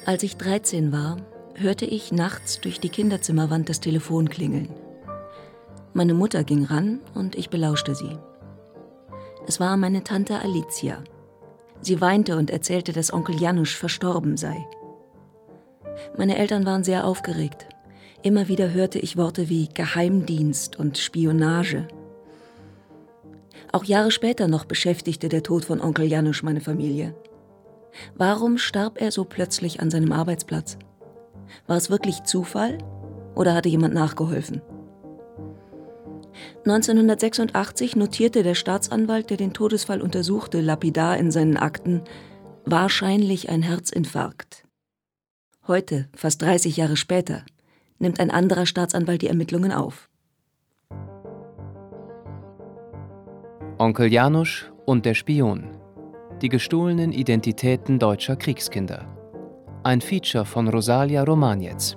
Als ich 13 war, hörte ich nachts durch die Kinderzimmerwand das Telefon klingeln. Meine Mutter ging ran und ich belauschte sie. Es war meine Tante Alicia. Sie weinte und erzählte, dass Onkel Janusz verstorben sei. Meine Eltern waren sehr aufgeregt. Immer wieder hörte ich Worte wie Geheimdienst und Spionage. Auch Jahre später noch beschäftigte der Tod von Onkel Janusz meine Familie. Warum starb er so plötzlich an seinem Arbeitsplatz? War es wirklich Zufall oder hatte jemand nachgeholfen? 1986 notierte der Staatsanwalt, der den Todesfall untersuchte, lapidar in seinen Akten: wahrscheinlich ein Herzinfarkt. Heute, fast 30 Jahre später, nimmt ein anderer Staatsanwalt die Ermittlungen auf. Onkel Janusz und der Spion. Die gestohlenen Identitäten deutscher Kriegskinder. Ein Feature von Rosalia Romanetz.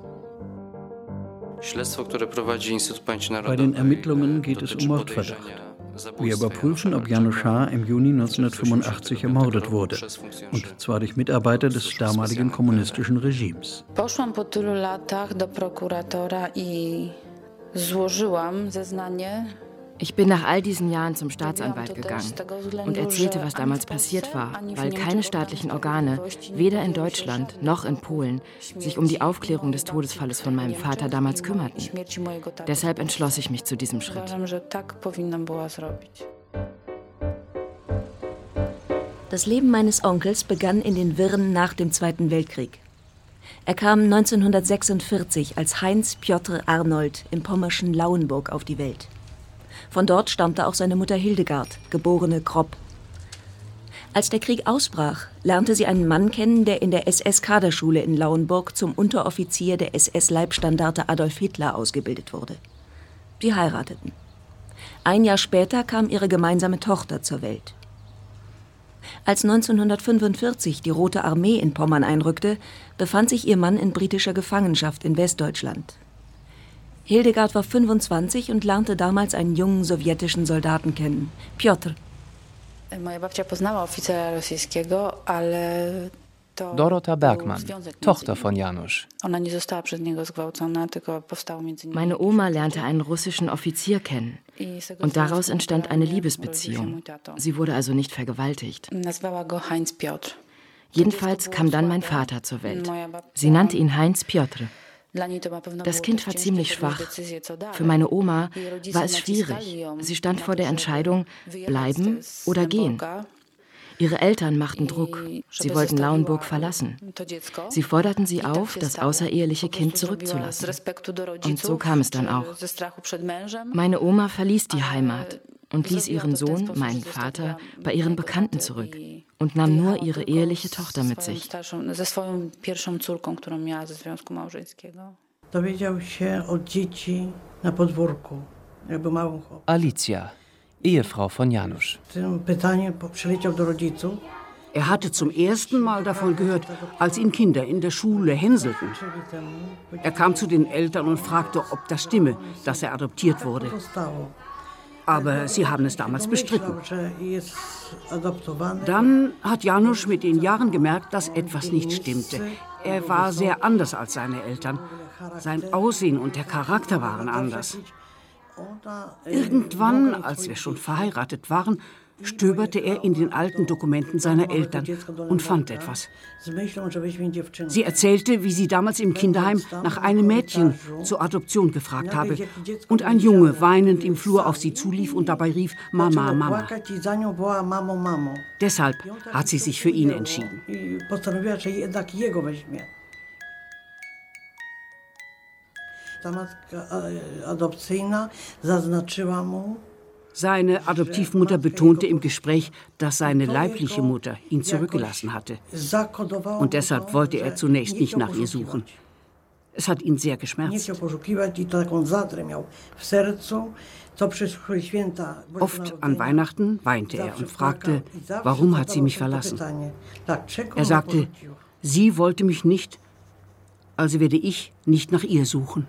Bei den Ermittlungen geht es um Mordverdacht. Wir überprüfen, ob Janusz H. im Juni 1985 ermordet wurde. Und zwar durch Mitarbeiter des damaligen kommunistischen Regimes. Poszłam po tylu latach do prokuratora i złożyłam zeznanie. Ich bin nach all diesen Jahren zum Staatsanwalt gegangen und erzählte, was damals passiert war, weil keine staatlichen Organe, weder in Deutschland noch in Polen, sich um die Aufklärung des Todesfalles von meinem Vater damals kümmerten. Deshalb entschloss ich mich zu diesem Schritt. Das Leben meines Onkels begann in den Wirren nach dem Zweiten Weltkrieg. Er kam 1946 als Heinz Piotr Arnold im pommerschen Lauenburg auf die Welt. Von dort stammte auch seine Mutter Hildegard, geborene Kropp. Als der Krieg ausbrach, lernte sie einen Mann kennen, der in der SS-Kaderschule in Lauenburg zum Unteroffizier der SS-Leibstandarte Adolf Hitler ausgebildet wurde. Sie heirateten. Ein Jahr später kam ihre gemeinsame Tochter zur Welt. Als 1945 die Rote Armee in Pommern einrückte, befand sich ihr Mann in britischer Gefangenschaft in Westdeutschland. Hildegard war 25 und lernte damals einen jungen sowjetischen Soldaten kennen, Piotr. Dorota Bergmann, Tochter von Janusz. Meine Oma lernte einen russischen Offizier kennen und daraus entstand eine Liebesbeziehung. Sie wurde also nicht vergewaltigt. Jedenfalls kam dann mein Vater zur Welt. Sie nannte ihn Heinz Piotr. Das Kind war ziemlich schwach. Für meine Oma war es schwierig. Sie stand vor der Entscheidung, bleiben oder gehen. Ihre Eltern machten Druck. Sie wollten Lauenburg verlassen. Sie forderten sie auf, das außereheliche Kind zurückzulassen. Und so kam es dann auch. Meine Oma verließ die Heimat und ließ ihren Sohn, meinen Vater, bei ihren Bekannten zurück und nahm nur ihre eheliche Tochter mit sich. Alicia, Ehefrau von Janusz. Er hatte zum ersten Mal davon gehört, als ihn Kinder in der Schule hänselten. Er kam zu den Eltern und fragte, ob das stimme, dass er adoptiert wurde. Aber sie haben es damals bestritten. Dann hat Janusz mit den Jahren gemerkt, dass etwas nicht stimmte. Er war sehr anders als seine Eltern. Sein Aussehen und der Charakter waren anders. Irgendwann, als wir schon verheiratet waren, stöberte er in den alten Dokumenten seiner Eltern und fand etwas. Sie erzählte, wie sie damals im Kinderheim nach einem Mädchen zur Adoption gefragt habe und ein Junge weinend im Flur auf sie zulief und dabei rief, Mama, Mama. Deshalb hat sie sich für ihn entschieden. Seine Adoptivmutter betonte im Gespräch, dass seine leibliche Mutter ihn zurückgelassen hatte. Und deshalb wollte er zunächst nicht nach ihr suchen. Es hat ihn sehr geschmerzt. Oft an Weihnachten weinte er und fragte, warum hat sie mich verlassen? Er sagte, sie wollte mich nicht, also werde ich nicht nach ihr suchen.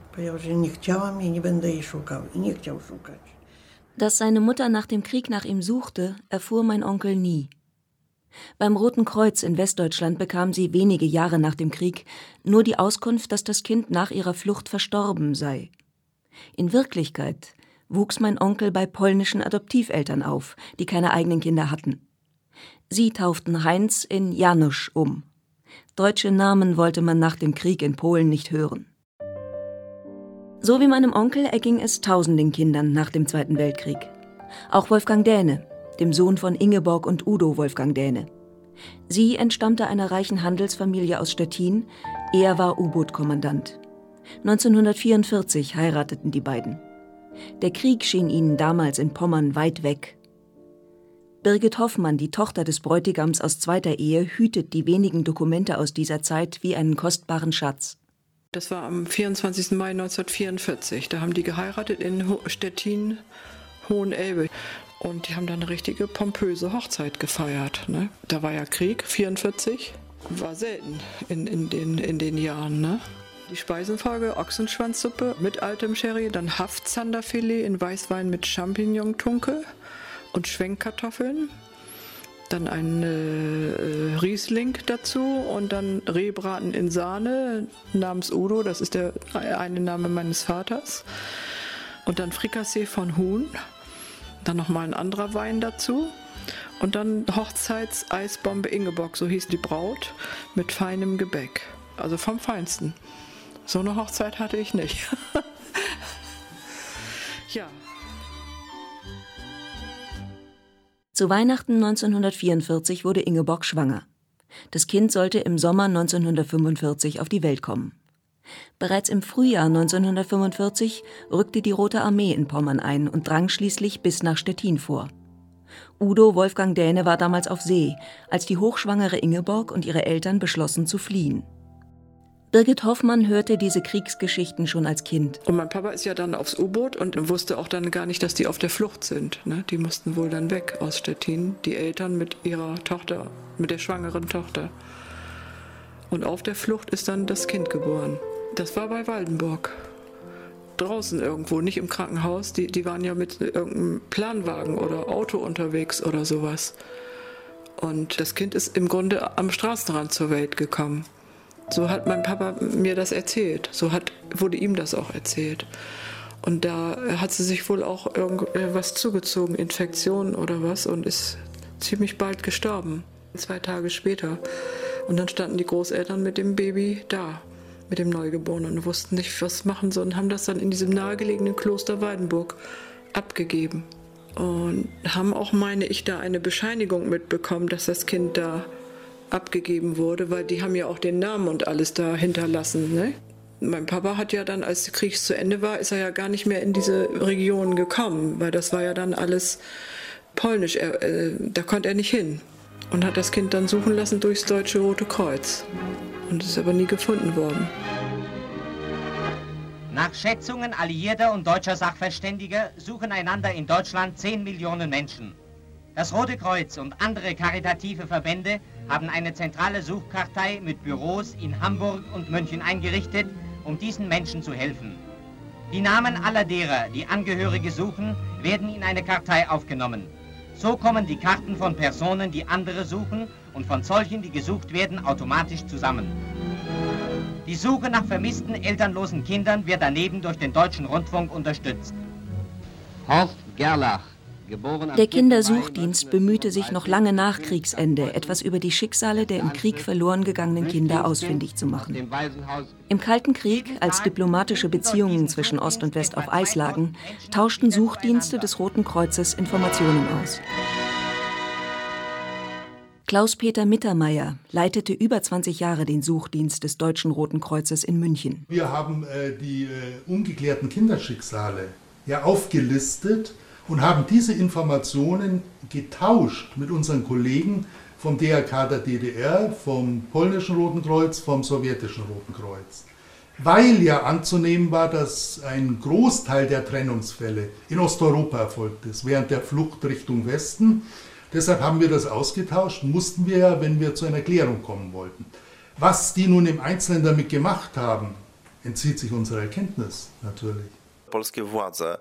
Dass seine Mutter nach dem Krieg nach ihm suchte, erfuhr mein Onkel nie. Beim Roten Kreuz in Westdeutschland bekam sie wenige Jahre nach dem Krieg nur die Auskunft, dass das Kind nach ihrer Flucht verstorben sei. In Wirklichkeit wuchs mein Onkel bei polnischen Adoptiveltern auf, die keine eigenen Kinder hatten. Sie tauften Heinz in Janusz um. Deutsche Namen wollte man nach dem Krieg in Polen nicht hören. So wie meinem Onkel erging es tausenden Kindern nach dem Zweiten Weltkrieg. Auch Wolfgang Dähne, dem Sohn von Ingeborg und Udo Wolfgang Dähne. Sie entstammte einer reichen Handelsfamilie aus Stettin, er war U-Boot-Kommandant. 1944 heirateten die beiden. Der Krieg schien ihnen damals in Pommern weit weg. Birgit Hoffmann, die Tochter des Bräutigams aus zweiter Ehe, hütet die wenigen Dokumente aus dieser Zeit wie einen kostbaren Schatz. Das war am 24. Mai 1944. Da haben die geheiratet in Stettin, Hohenelbe. Und die haben dann eine richtige pompöse Hochzeit gefeiert. Ne? Da war ja Krieg, 1944. War selten in den Jahren. Ne? Die Speisenfolge: Ochsenschwanzsuppe mit altem Sherry, dann Haftzanderfilet in Weißwein mit Champignon-Tunke und Schwenkkartoffeln. Dann ein Riesling dazu und dann Rehbraten in Sahne namens Udo, das ist der eine Name meines Vaters. Und dann Frikassee von Huhn, dann nochmal ein anderer Wein dazu. Und dann Hochzeitseisbombe Ingeborg, so hieß die Braut, mit feinem Gebäck. Also vom Feinsten. So eine Hochzeit hatte ich nicht. Ja. Zu Weihnachten 1944 wurde Ingeborg schwanger. Das Kind sollte im Sommer 1945 auf die Welt kommen. Bereits im Frühjahr 1945 rückte die Rote Armee in Pommern ein und drang schließlich bis nach Stettin vor. Udo Wolfgang Dähne war damals auf See, als die hochschwangere Ingeborg und ihre Eltern beschlossen zu fliehen. Birgit Hoffmann hörte diese Kriegsgeschichten schon als Kind. Und mein Papa ist ja dann aufs U-Boot und wusste auch dann gar nicht, dass die auf der Flucht sind. Ne? Die mussten wohl dann weg aus Stettin, die Eltern mit ihrer Tochter, mit der schwangeren Tochter. Und auf der Flucht ist dann das Kind geboren. Das war bei Waldenburg. Draußen irgendwo, nicht im Krankenhaus. Die waren ja mit irgendeinem Planwagen oder Auto unterwegs oder sowas. Und das Kind ist im Grunde am Straßenrand zur Welt gekommen. So hat mein Papa mir das erzählt. So wurde ihm das auch erzählt. Und da hat sie sich wohl auch irgendwas zugezogen, Infektion oder was, und ist ziemlich bald gestorben. 2 Tage später. Und dann standen die Großeltern mit dem Baby da, mit dem Neugeborenen, und wussten nicht, was machen sollen, und haben das dann in diesem nahegelegenen Kloster Waldenburg abgegeben. Und haben auch, meine ich, da eine Bescheinigung mitbekommen, dass das Kind da abgegeben wurde, weil die haben ja auch den Namen und alles da hinterlassen. Ne? Mein Papa hat ja dann, als der Krieg zu Ende war, ist er ja gar nicht mehr in diese Region gekommen, weil das war ja dann alles polnisch, da konnte er nicht hin. Und hat das Kind dann suchen lassen durchs Deutsche Rote Kreuz. Und ist aber nie gefunden worden. Nach Schätzungen alliierter und deutscher Sachverständiger suchen einander in Deutschland 10 Millionen Menschen. Das Rote Kreuz und andere karitative Verbände haben eine zentrale Suchkartei mit Büros in Hamburg und München eingerichtet, um diesen Menschen zu helfen. Die Namen aller derer, die Angehörige suchen, werden in eine Kartei aufgenommen. So kommen die Karten von Personen, die andere suchen, und von solchen, die gesucht werden, automatisch zusammen. Die Suche nach vermissten elternlosen Kindern wird daneben durch den Deutschen Rundfunk unterstützt. Horst Gerlach, der Kindersuchdienst bemühte sich noch lange nach Kriegsende, etwas über die Schicksale der im Krieg verloren gegangenen Kinder ausfindig zu machen. Im Kalten Krieg, als diplomatische Beziehungen zwischen Ost und West auf Eis lagen, tauschten Suchdienste des Roten Kreuzes Informationen aus. Klaus-Peter Mittermeier leitete über 20 Jahre den Suchdienst des Deutschen Roten Kreuzes in München. Wir haben die ungeklärten Kinderschicksale aufgelistet und haben diese Informationen getauscht mit unseren Kollegen vom DRK der DDR, vom polnischen Roten Kreuz, vom sowjetischen Roten Kreuz. Weil ja anzunehmen war, dass ein Großteil der Trennungsfälle in Osteuropa erfolgt ist, während der Flucht Richtung Westen. Deshalb haben wir das ausgetauscht, mussten wir ja, wenn wir zu einer Klärung kommen wollten. Was die nun im Einzelnen damit gemacht haben, entzieht sich unserer Erkenntnis natürlich.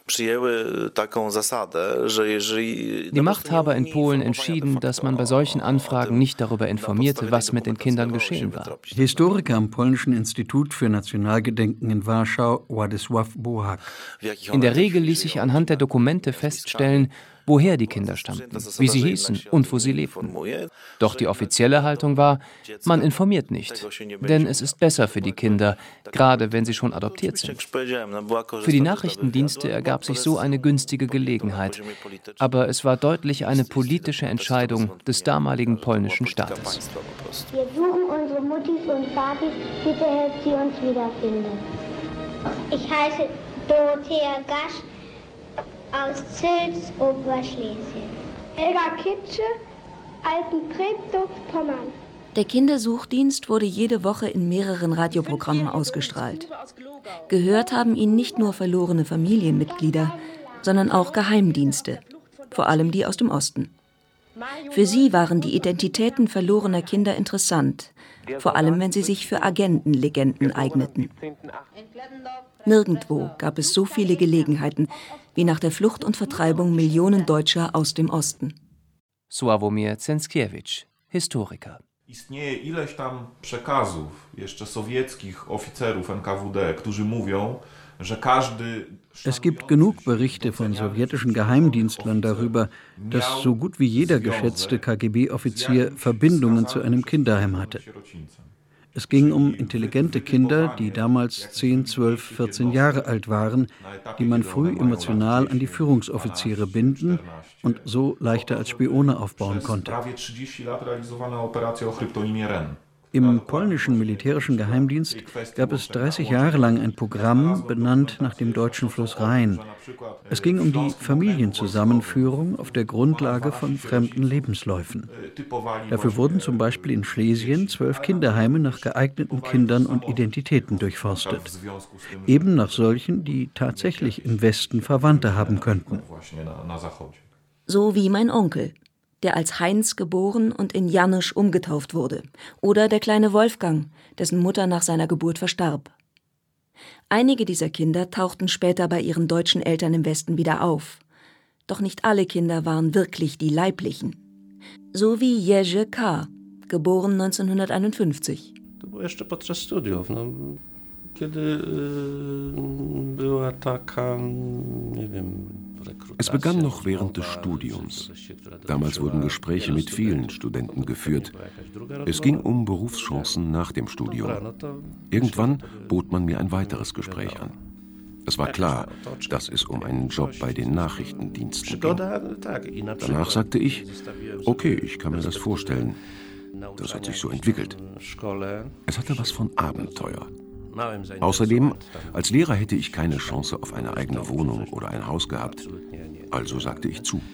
Die Machthaber in Polen entschieden, dass man bei solchen Anfragen nicht darüber informierte, was mit den Kindern geschehen war. Historiker am Polnischen Institut für Nationalgedenken in Warschau, Władysław Bohak. In der Regel ließ sich anhand der Dokumente feststellen, woher die Kinder stammten, wie sie hießen und wo sie lebten. Doch die offizielle Haltung war, man informiert nicht, denn es ist besser für die Kinder, gerade wenn sie schon adoptiert sind. Für die Nachrichtendienste ergab sich so eine günstige Gelegenheit, aber es war deutlich eine politische Entscheidung des damaligen polnischen Staates. Wir suchen unsere Muttis und Vatis, bitte helft sie uns wiederfinden. Ich heiße Dorothea Gasch aus Zils, Oberschlesien. Helga Kitsche, Altentreptow, Pommern. Der Kindersuchdienst wurde jede Woche in mehreren Radioprogrammen ausgestrahlt. Gehört haben ihn nicht nur verlorene Familienmitglieder, sondern auch Geheimdienste, vor allem die aus dem Osten. Für sie waren die Identitäten verlorener Kinder interessant, vor allem wenn sie sich für Agentenlegenden eigneten. Nirgendwo gab es so viele Gelegenheiten wie nach der Flucht und Vertreibung Millionen Deutscher aus dem Osten. Sławomir Cęckiewicz, Historiker. Istnieje ileś tam przekazów jeszcze sowieckich oficerów NKWD, którzy mówią, że każdy. Es gibt genug Berichte von sowjetischen Geheimdienstlern darüber, dass so gut wie jeder geschätzte KGB-Offizier Verbindungen zu einem Kinderheim hatte. Es ging um intelligente Kinder, die damals 10, 12, 14 Jahre alt waren, die man früh emotional an die Führungsoffiziere binden und so leichter als Spione aufbauen konnte. Im polnischen militärischen Geheimdienst gab es 30 Jahre lang ein Programm, benannt nach dem deutschen Fluss Rhein. Es ging um die Familienzusammenführung auf der Grundlage von fremden Lebensläufen. Dafür wurden zum Beispiel in Schlesien 12 Kinderheime nach geeigneten Kindern und Identitäten durchforstet. Eben nach solchen, die tatsächlich im Westen Verwandte haben könnten. So wie mein Onkel, der als Heinz geboren und in Janusz umgetauft wurde. Oder der kleine Wolfgang, dessen Mutter nach seiner Geburt verstarb. Einige dieser Kinder tauchten später bei ihren deutschen Eltern im Westen wieder auf. Doch nicht alle Kinder waren wirklich die leiblichen. So wie Jerzy K., geboren 1951. To było jeszcze podczas studiów, kiedy była taka, nie wiem. Es begann noch während des Studiums. Damals wurden Gespräche mit vielen Studenten geführt. Es ging um Berufschancen nach dem Studium. Irgendwann bot man mir ein weiteres Gespräch an. Es war klar, dass es um einen Job bei den Nachrichtendiensten ging. Danach sagte ich, okay, ich kann mir das vorstellen. Das hat sich so entwickelt. Es hatte was von Abenteuer. Außerdem, als Lehrer hätte ich keine Chance auf eine eigene Wohnung oder ein Haus gehabt. Also sagte ich zu.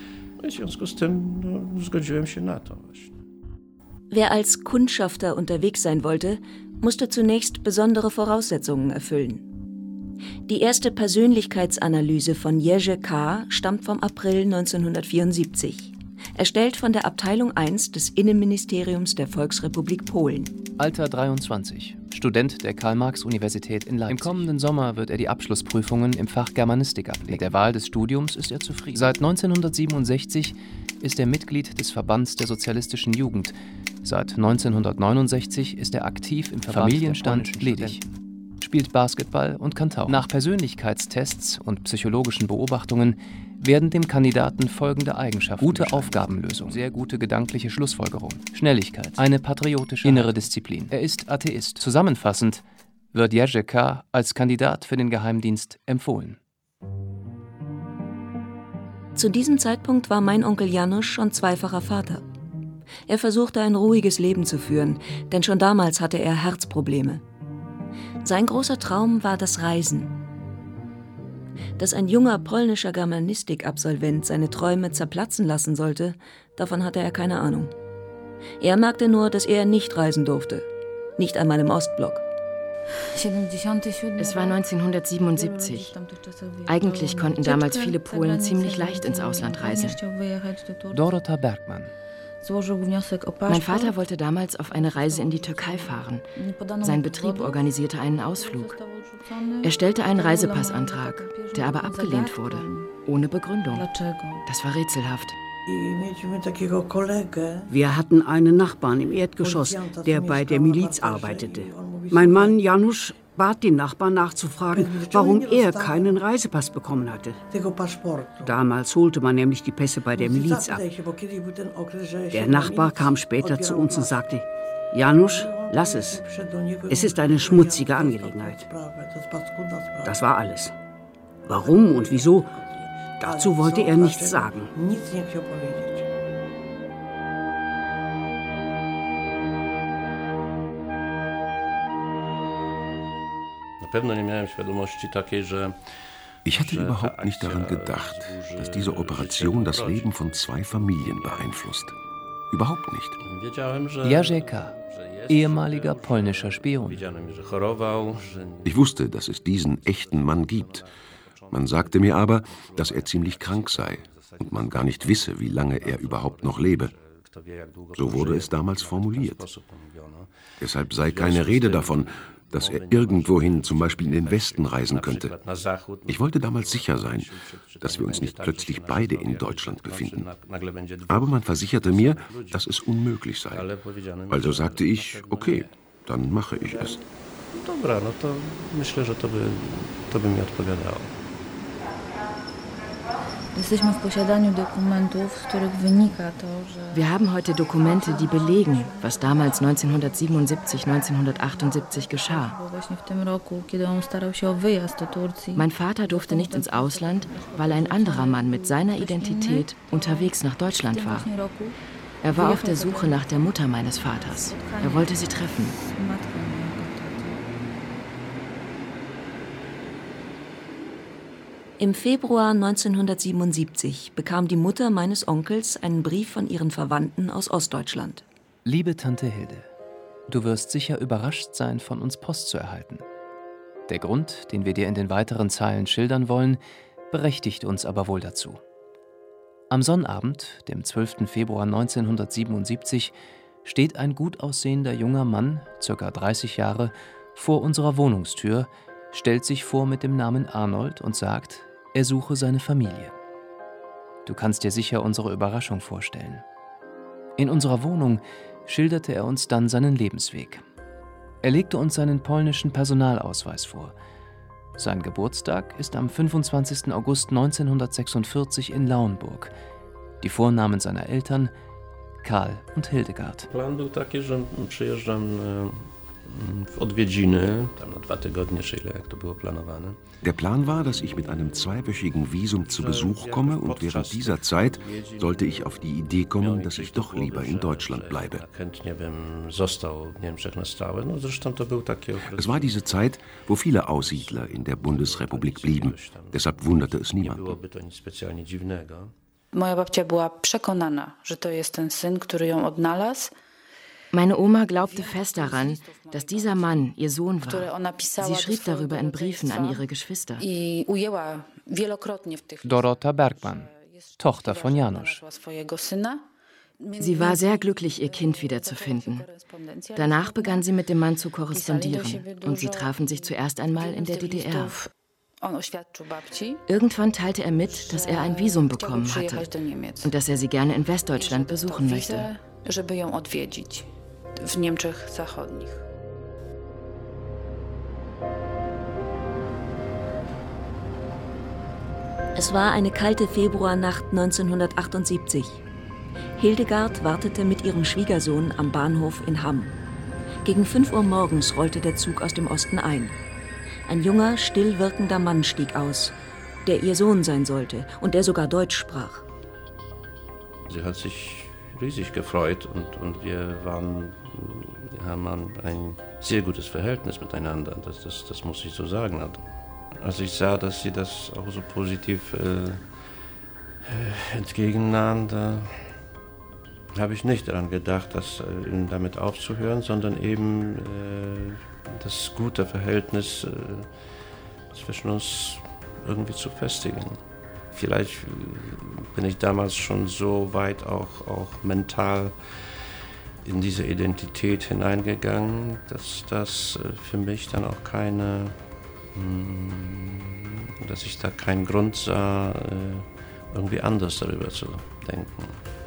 Wer als Kundschafter unterwegs sein wollte, musste zunächst besondere Voraussetzungen erfüllen. Die erste Persönlichkeitsanalyse von Jerzy K. stammt vom April 1974. Erstellt von der Abteilung 1 des Innenministeriums der Volksrepublik Polen. Alter 23, Student der Karl-Marx-Universität in Leipzig. Im kommenden Sommer wird er die Abschlussprüfungen im Fach Germanistik ablegen. Mit der Wahl des Studiums ist er zufrieden. Seit 1967 ist er Mitglied des Verbands der sozialistischen Jugend. Seit 1969 ist er aktiv im Familienstand ledig. Spielt Basketball und kann tauchen. Nach Persönlichkeitstests und psychologischen Beobachtungen werden dem Kandidaten folgende Eigenschaften: gute Aufgabenlösung, sehr gute gedankliche Schlussfolgerung, Schnelligkeit, eine patriotische innere Disziplin. Er ist Atheist. Zusammenfassend wird Jerzy K. als Kandidat für den Geheimdienst empfohlen. Zu diesem Zeitpunkt war mein Onkel Janusz schon zweifacher Vater. Er versuchte ein ruhiges Leben zu führen, denn schon damals hatte er Herzprobleme. Sein großer Traum war das Reisen. Dass ein junger polnischer Germanistik-Absolvent seine Träume zerplatzen lassen sollte, davon hatte er keine Ahnung. Er merkte nur, dass er nicht reisen durfte. Nicht einmal im Ostblock. Es war 1977. Eigentlich konnten damals viele Polen ziemlich leicht ins Ausland reisen. Dorota Bergmann, Mein Vater wollte damals auf eine Reise in die Türkei fahren. Sein Betrieb organisierte einen Ausflug. Er stellte einen Reisepassantrag, der aber abgelehnt wurde, ohne Begründung. Das war rätselhaft. Wir hatten einen Nachbarn im Erdgeschoss, der bei der Miliz arbeitete. Mein Mann Janusz bat den Nachbarn nachzufragen, warum er keinen Reisepass bekommen hatte. Damals holte man nämlich die Pässe bei der Miliz ab. Der Nachbar kam später zu uns und sagte, Janusz, lass es. Es ist eine schmutzige Angelegenheit. Das war alles. Warum und wieso? Dazu wollte er nichts sagen. Ich hatte überhaupt nicht daran gedacht, dass diese Operation das Leben von 2 Familien beeinflusst. Überhaupt nicht. Jerzy K., ehemaliger polnischer Spion. Ich wusste, dass es diesen echten Mann gibt. Man sagte mir aber, dass er ziemlich krank sei und man gar nicht wisse, wie lange er überhaupt noch lebe. So wurde es damals formuliert. Deshalb sei keine Rede davon, dass er irgendwohin, zum Beispiel in den Westen, reisen könnte. Ich wollte damals sicher sein, dass wir uns nicht plötzlich beide in Deutschland befinden. Aber man versicherte mir, dass es unmöglich sei. Also sagte ich, okay, dann mache ich es. Dobra, no to myślę, że to by mi odpowiadało. Wir haben heute Dokumente, die belegen, was damals 1977, 1978 geschah. Mein Vater durfte nicht ins Ausland, weil ein anderer Mann mit seiner Identität unterwegs nach Deutschland war. Er war auf der Suche nach der Mutter meines Vaters. Er wollte sie treffen. Im Februar 1977 bekam die Mutter meines Onkels einen Brief von ihren Verwandten aus Ostdeutschland. Liebe Tante Hilde, du wirst sicher überrascht sein, von uns Post zu erhalten. Der Grund, den wir dir in den weiteren Zeilen schildern wollen, berechtigt uns aber wohl dazu. Am Sonnabend, dem 12. Februar 1977, steht ein gut aussehender junger Mann, ca. 30 Jahre, vor unserer Wohnungstür, stellt sich vor mit dem Namen Arnold und sagt, er suche seine Familie. Du kannst dir sicher unsere Überraschung vorstellen. In unserer Wohnung schilderte er uns dann seinen Lebensweg. Er legte uns seinen polnischen Personalausweis vor. Sein Geburtstag ist am 25. August 1946 in Lauenburg. Die Vornamen seiner Eltern Karl und Hildegard. Plan był taki, że przyjeżdżam w odwiedziny, tam na 2 tygodnie, czy ile jak to było planowane. Der Plan war, dass ich mit einem 2-wöchigen Visum zu Besuch komme und während dieser Zeit sollte ich auf die Idee kommen, dass ich doch lieber in Deutschland bleibe. Es war diese Zeit, wo viele Aussiedler in der Bundesrepublik blieben. Deshalb wunderte es niemanden. Moja babcia była przekonana, że to jest ten syn, który ją odnalazł. Meine Oma glaubte fest daran, dass dieser Mann ihr Sohn war. Sie schrieb darüber in Briefen an ihre Geschwister. Dorota Bergmann, Tochter von Janusz. Sie war sehr glücklich, ihr Kind wiederzufinden. Danach begann sie mit dem Mann zu korrespondieren und sie trafen sich zuerst einmal in der DDR. Irgendwann teilte er mit, dass er ein Visum bekommen hatte und dass er sie gerne in Westdeutschland besuchen möchte. W Niemczech Zachodnich. Es war eine kalte Februarnacht 1978. Hildegard wartete mit ihrem Schwiegersohn am Bahnhof in Hamm. Gegen 5 Uhr morgens rollte der Zug aus dem Osten ein. Ein junger, still wirkender Mann stieg aus, der ihr Sohn sein sollte und der sogar Deutsch sprach. Sie hat sich riesig gefreut und wir haben ein sehr gutes Verhältnis miteinander, das muss ich so sagen. Als ich sah, dass sie das auch so positiv entgegennahm, da habe ich nicht daran gedacht, damit aufzuhören, sondern eben das gute Verhältnis zwischen uns irgendwie zu festigen. Vielleicht bin ich damals schon so weit auch mental in diese Identität hineingegangen, dass das für mich dann auch dass ich da keinen Grund sah, irgendwie anders darüber zu denken.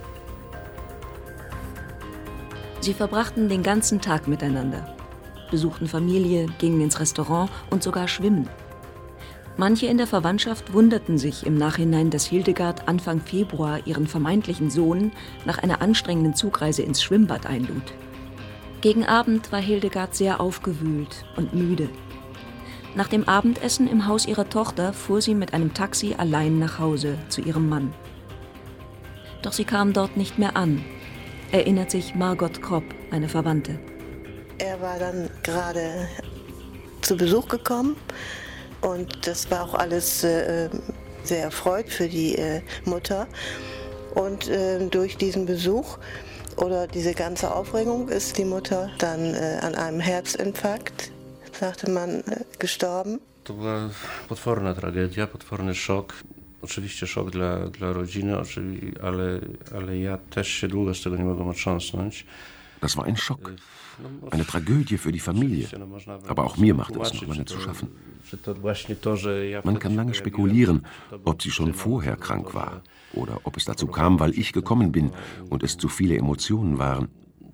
Sie verbrachten den ganzen Tag miteinander, besuchten Familie, gingen ins Restaurant und sogar schwimmen. Manche in der Verwandtschaft wunderten sich im Nachhinein, dass Hildegard Anfang Februar ihren vermeintlichen Sohn nach einer anstrengenden Zugreise ins Schwimmbad einlud. Gegen Abend war Hildegard sehr aufgewühlt und müde. Nach dem Abendessen im Haus ihrer Tochter fuhr sie mit einem Taxi allein nach Hause zu ihrem Mann. Doch sie kam dort nicht mehr an, erinnert sich Margot Kropp, eine Verwandte. Er war dann gerade zu Besuch gekommen und das war auch alles sehr erfreut für die Mutter. Und durch diesen Besuch oder diese ganze Aufregung ist die Mutter dann an einem Herzinfarkt, sagte man, gestorben. To była potworna tragedia, potworny szok. Oczywiście szok dla rodziny, ale ja też się długo z tego nie mogłem otrząsnąć. Das war ein Schock, eine Tragödie für die Familie. Aber auch mir machte es noch lange zu schaffen. Man kann lange spekulieren, ob sie schon vorher krank war oder ob es dazu kam, weil ich gekommen bin und es zu viele Emotionen waren.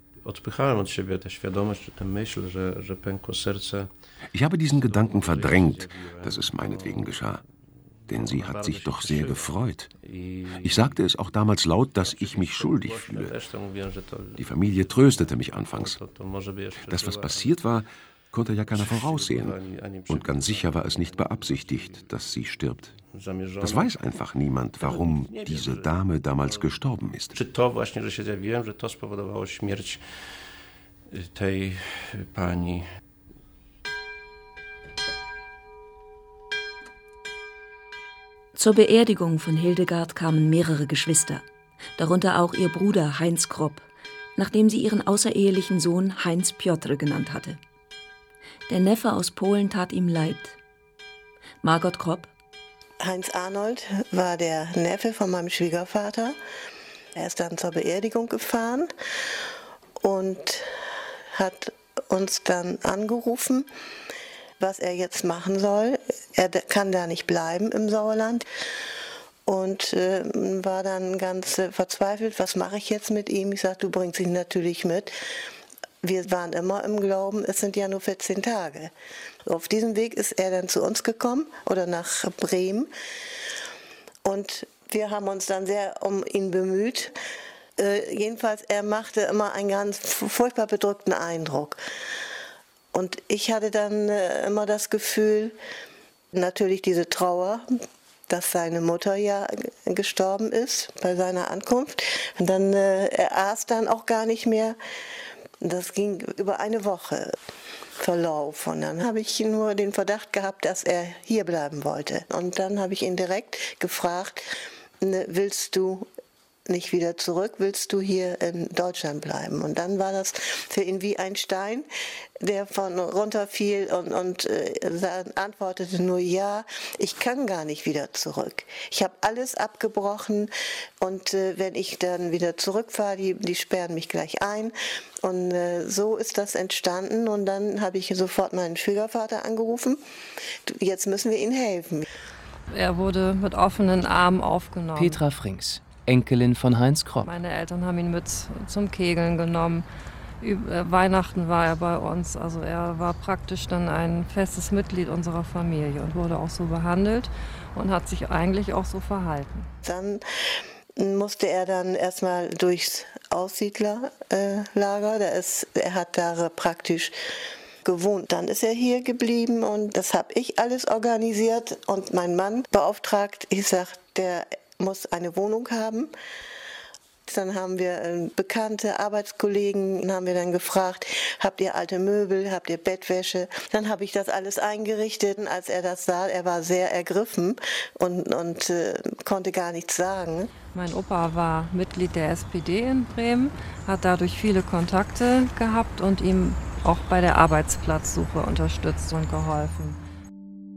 Ich habe diesen Gedanken verdrängt, dass es meinetwegen geschah. Denn sie hat sich doch sehr gefreut. Ich sagte es auch damals laut, dass ich mich schuldig fühle. Die Familie tröstete mich anfangs. Das, was passiert war, konnte ja keiner voraussehen. Und ganz sicher war es nicht beabsichtigt, dass sie stirbt. Das weiß einfach niemand, warum diese Dame damals gestorben ist. Czy to właśnie, że się zjawiłem, że to spowodowało śmierć tej pani. Zur Beerdigung von Hildegard kamen mehrere Geschwister, darunter auch ihr Bruder Heinz Kropp, nachdem sie ihren außerehelichen Sohn Heinz Piotr genannt hatte. Der Neffe aus Polen tat ihm leid. Margot Kropp: Heinz Arnold war der Neffe von meinem Schwiegervater. Er ist dann zur Beerdigung gefahren und hat uns dann angerufen, was er jetzt machen soll. Er kann da nicht bleiben im Sauerland und war dann ganz verzweifelt, was mache ich jetzt mit ihm? Ich sagte, du bringst ihn natürlich mit. Wir waren immer im Glauben, es sind ja nur 14 Tage. Auf diesem Weg ist er dann zu uns gekommen oder nach Bremen und wir haben uns dann sehr um ihn bemüht. Jedenfalls, er machte immer einen ganz furchtbar bedrückten Eindruck. Und ich hatte dann immer das Gefühl, natürlich diese Trauer, dass seine Mutter ja gestorben ist bei seiner Ankunft. Und dann, er aß dann auch gar nicht mehr. Das ging über eine Woche Verlauf. Und dann habe ich nur den Verdacht gehabt, dass er hier bleiben wollte. Und dann habe ich ihn direkt gefragt, willst du nicht wieder zurück, willst du hier in Deutschland bleiben? Und dann war das für ihn wie ein Stein, der von runterfiel und antwortete nur, ja, ich kann gar nicht wieder zurück. Ich habe alles abgebrochen und wenn ich dann wieder zurückfahre, die sperren mich gleich ein. Und so ist das entstanden und dann habe ich sofort meinen Schwiegervater angerufen. Jetzt müssen wir ihm helfen. Er wurde mit offenen Armen aufgenommen. Petra Frings, Enkelin von Heinz Kropp. Meine Eltern haben ihn mit zum Kegeln genommen. Weihnachten war er bei uns. Also er war praktisch dann ein festes Mitglied unserer Familie und wurde auch so behandelt und hat sich eigentlich auch so verhalten. Dann musste er dann erstmal durchs Aussiedlerlager. Er hat da praktisch gewohnt. Dann ist er hier geblieben und das habe ich alles organisiert und mein Mann beauftragt. Ich sage, der muss eine Wohnung haben. Dann haben wir bekannte Arbeitskollegen, haben wir dann gefragt, habt ihr alte Möbel, habt ihr Bettwäsche? Dann habe ich das alles eingerichtet. Und als er das sah, er war sehr ergriffen und konnte gar nichts sagen. Mein Opa war Mitglied der SPD in Bremen, hat dadurch viele Kontakte gehabt und ihm auch bei der Arbeitsplatzsuche unterstützt und geholfen.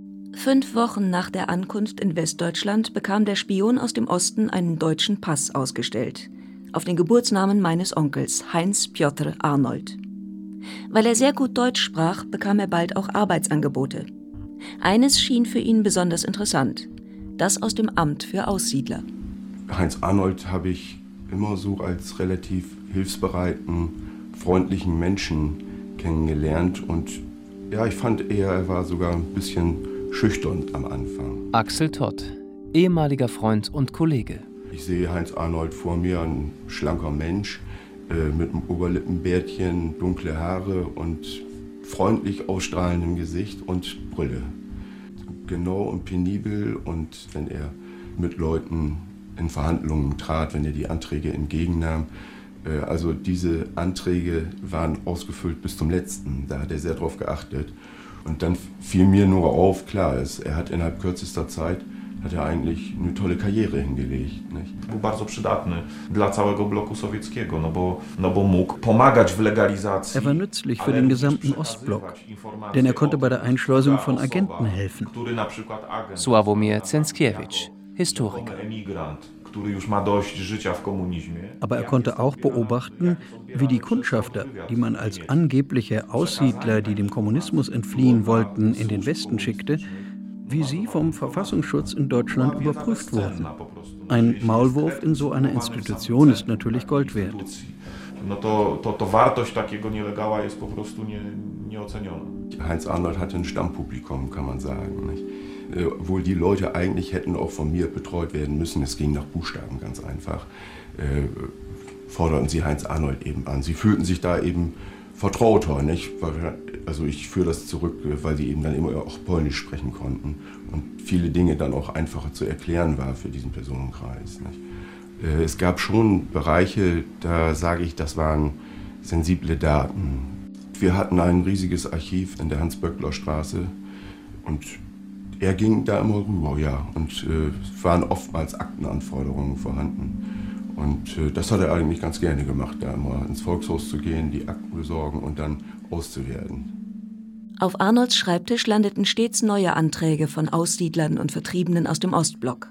5 Wochen nach der Ankunft in Westdeutschland bekam der Spion aus dem Osten einen deutschen Pass ausgestellt, auf den Geburtsnamen meines Onkels, Heinz Piotr Arnold. Weil er sehr gut Deutsch sprach, bekam er bald auch Arbeitsangebote. Eines schien für ihn besonders interessant, das aus dem Amt für Aussiedler. Heinz Arnold habe ich immer so als relativ hilfsbereiten, freundlichen Menschen kennengelernt und ja, ich fand eher, er war sogar ein bisschen schüchtern am Anfang. Axel Todt, ehemaliger Freund und Kollege. Ich sehe Heinz Arnold vor mir, ein schlanker Mensch mit einem Oberlippenbärtchen, dunkle Haare und freundlich ausstrahlendem Gesicht und Brille. Genau und penibel, und wenn er mit Leuten in Verhandlungen trat, wenn er die Anträge entgegennahm. Also diese Anträge waren ausgefüllt bis zum letzten, da hat er sehr drauf geachtet. Und dann fiel mir nur auf, klar, er hat innerhalb kürzester Zeit hat er eigentlich eine tolle Karriere hingelegt. Nicht? Był bardzo przydatny dla całego bloku sowieckiego, no bo mógł pomagać w legalizacji. Er war nützlich für den gesamten Ostblock, denn er konnte bei der Einschleusung von Agenten helfen. Sławomir Cęckiewicz, Historiker. Aber er konnte auch beobachten, wie die Kundschafter, die man als angebliche Aussiedler, die dem Kommunismus entfliehen wollten, in den Westen schickte, wie sie vom Verfassungsschutz in Deutschland überprüft wurden. Ein Maulwurf in so einer Institution ist natürlich Gold wert. Heinz Arnold hatte ein Stammpublikum, kann man sagen. Nicht? Obwohl die Leute eigentlich hätten auch von mir betreut werden müssen, es ging nach Buchstaben ganz einfach, forderten sie Heinz Arnold eben an. Sie fühlten sich da eben vertrauter, nicht? Also ich führe das zurück, weil sie eben dann immer auch Polnisch sprechen konnten und viele Dinge dann auch einfacher zu erklären war für diesen Personenkreis. Nicht? Es gab schon Bereiche, da sage ich, das waren sensible Daten. Wir hatten ein riesiges Archiv in der Hans-Böckler-Straße und er ging da immer rüber, ja, und es waren oftmals Aktenanforderungen vorhanden. Und das hat er eigentlich ganz gerne gemacht, da immer ins Volkshaus zu gehen, die Akten besorgen und dann auszuwerten. Auf Arnolds Schreibtisch landeten stets neue Anträge von Aussiedlern und Vertriebenen aus dem Ostblock.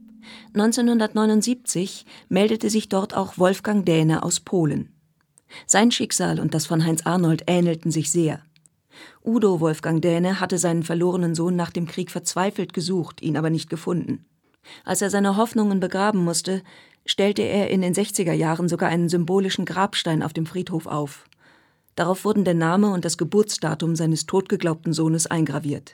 1979 meldete sich dort auch Wolfgang Dähne aus Polen. Sein Schicksal und das von Heinz Arnold ähnelten sich sehr. Udo Wolfgang Dähne hatte seinen verlorenen Sohn nach dem Krieg verzweifelt gesucht, ihn aber nicht gefunden. Als er seine Hoffnungen begraben musste, stellte er in den 60er Jahren sogar einen symbolischen Grabstein auf dem Friedhof auf. Darauf wurden der Name und das Geburtsdatum seines totgeglaubten Sohnes eingraviert.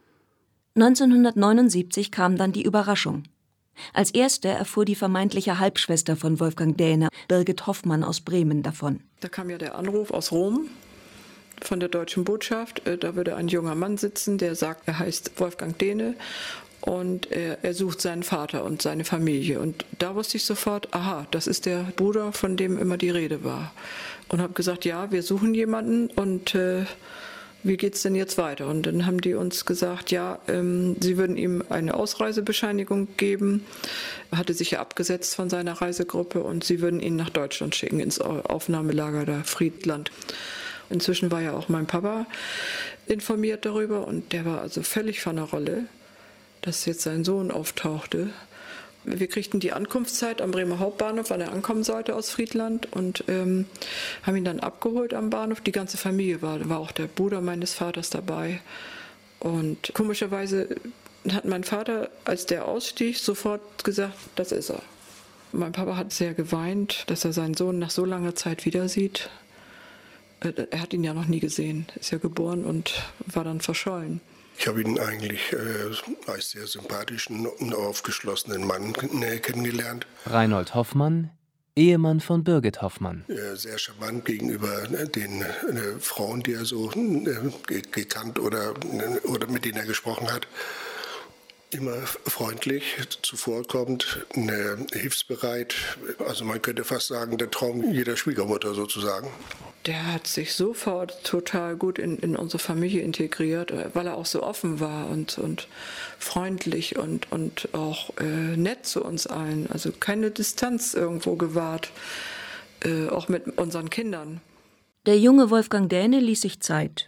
1979 kam dann die Überraschung. Als erste erfuhr die vermeintliche Halbschwester von Wolfgang Dähne, Birgit Hoffmann aus Bremen, davon. Da kam ja der Anruf aus Rom von der deutschen Botschaft. Da würde ein junger Mann sitzen, der sagt, er heißt Wolfgang Dähne. Und er sucht seinen Vater und seine Familie. Und da wusste ich sofort, aha, das ist der Bruder, von dem immer die Rede war. Und habe gesagt, ja, wir suchen jemanden und wie geht's denn jetzt weiter? Und dann haben die uns gesagt, ja, sie würden ihm eine Ausreisebescheinigung geben. Er hatte sich ja abgesetzt von seiner Reisegruppe und sie würden ihn nach Deutschland schicken, ins Aufnahmelager da Friedland. Inzwischen war ja auch mein Papa informiert darüber und der war also völlig von der Rolle, dass jetzt sein Sohn auftauchte. Wir kriegten die Ankunftszeit am Bremer Hauptbahnhof, wann er ankommen sollte aus Friedland und haben ihn dann abgeholt am Bahnhof. Die ganze Familie war auch der Bruder meines Vaters dabei. Und komischerweise hat mein Vater, als der ausstieg, sofort gesagt, das ist er. Mein Papa hat sehr geweint, dass er seinen Sohn nach so langer Zeit wieder sieht. Er hat ihn ja noch nie gesehen, ist ja geboren und war dann verschollen. Ich habe ihn eigentlich als sehr sympathischen und aufgeschlossenen Mann kennengelernt. Reinhold Hoffmann, Ehemann von Birgit Hoffmann. Sehr charmant gegenüber den Frauen, die er so gekannt oder mit denen er gesprochen hat. Immer freundlich, zuvorkommend, hilfsbereit. Also man könnte fast sagen, der Traum jeder Schwiegermutter sozusagen. Der hat sich sofort total gut in unsere Familie integriert, weil er auch so offen war und freundlich und auch nett zu uns allen. Also keine Distanz irgendwo gewahrt, auch mit unseren Kindern. Der junge Wolfgang Dähne ließ sich Zeit.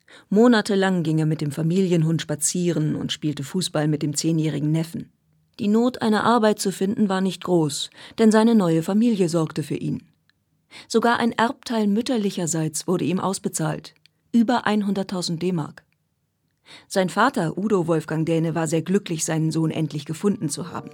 Monatelang ging er mit dem Familienhund spazieren und spielte Fußball mit dem 10-jährigen Neffen. Die Not, eine Arbeit zu finden, war nicht groß, denn seine neue Familie sorgte für ihn. Sogar ein Erbteil mütterlicherseits wurde ihm ausbezahlt. Über 100.000 D-Mark. Sein Vater, Udo Wolfgang Dähne, war sehr glücklich, seinen Sohn endlich gefunden zu haben.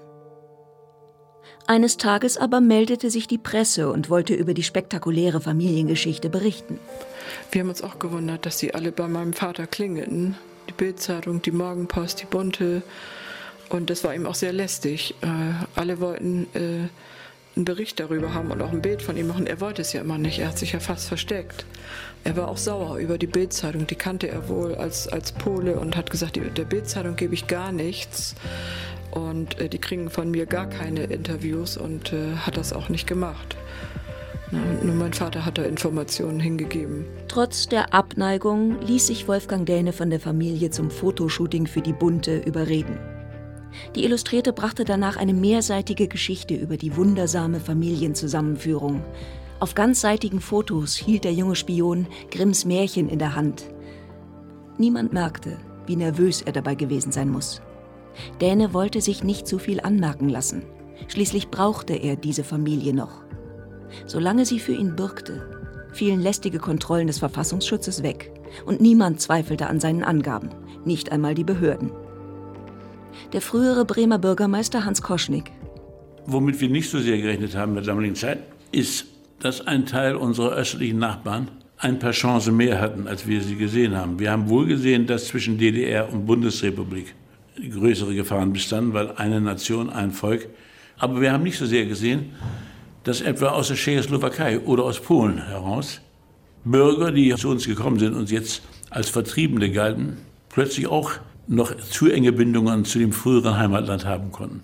Eines Tages aber meldete sich die Presse und wollte über die spektakuläre Familiengeschichte berichten. Wir haben uns auch gewundert, dass sie alle bei meinem Vater klingelten. Die Bild-Zeitung, die Morgenpost, die Bunte. Und das war ihm auch sehr lästig. Alle wollten einen Bericht darüber haben und auch ein Bild von ihm machen. Er wollte es ja immer nicht, er hat sich ja fast versteckt. Er war auch sauer über die Bild-Zeitung, die kannte er wohl als Pole und hat gesagt, der Bild-Zeitung gebe ich gar nichts. Und die kriegen von mir gar keine Interviews und hat das auch nicht gemacht. Nur mein Vater hat da Informationen hingegeben. Trotz der Abneigung ließ sich Wolfgang Dähne von der Familie zum Fotoshooting für die Bunte überreden. Die Illustrierte brachte danach eine mehrseitige Geschichte über die wundersame Familienzusammenführung. Auf ganzseitigen Fotos hielt der junge Spion Grimms Märchen in der Hand. Niemand merkte, wie nervös er dabei gewesen sein muss. Dähne wollte sich nicht zu viel anmerken lassen. Schließlich brauchte er diese Familie noch. Solange sie für ihn bürgte, fielen lästige Kontrollen des Verfassungsschutzes weg und niemand zweifelte an seinen Angaben, nicht einmal die Behörden. Der frühere Bremer Bürgermeister Hans Koschnick. Womit wir nicht so sehr gerechnet haben in der damaligen Zeit, ist, dass ein Teil unserer östlichen Nachbarn ein paar Chancen mehr hatten, als wir sie gesehen haben. Wir haben wohl gesehen, dass zwischen DDR und Bundesrepublik größere Gefahren bestanden, weil eine Nation, ein Volk. Aber wir haben nicht so sehr gesehen, dass etwa aus der Tschechoslowakei oder aus Polen heraus Bürger, die zu uns gekommen sind und jetzt als Vertriebene galten, plötzlich auch noch zu enge Bindungen zu dem früheren Heimatland haben konnten.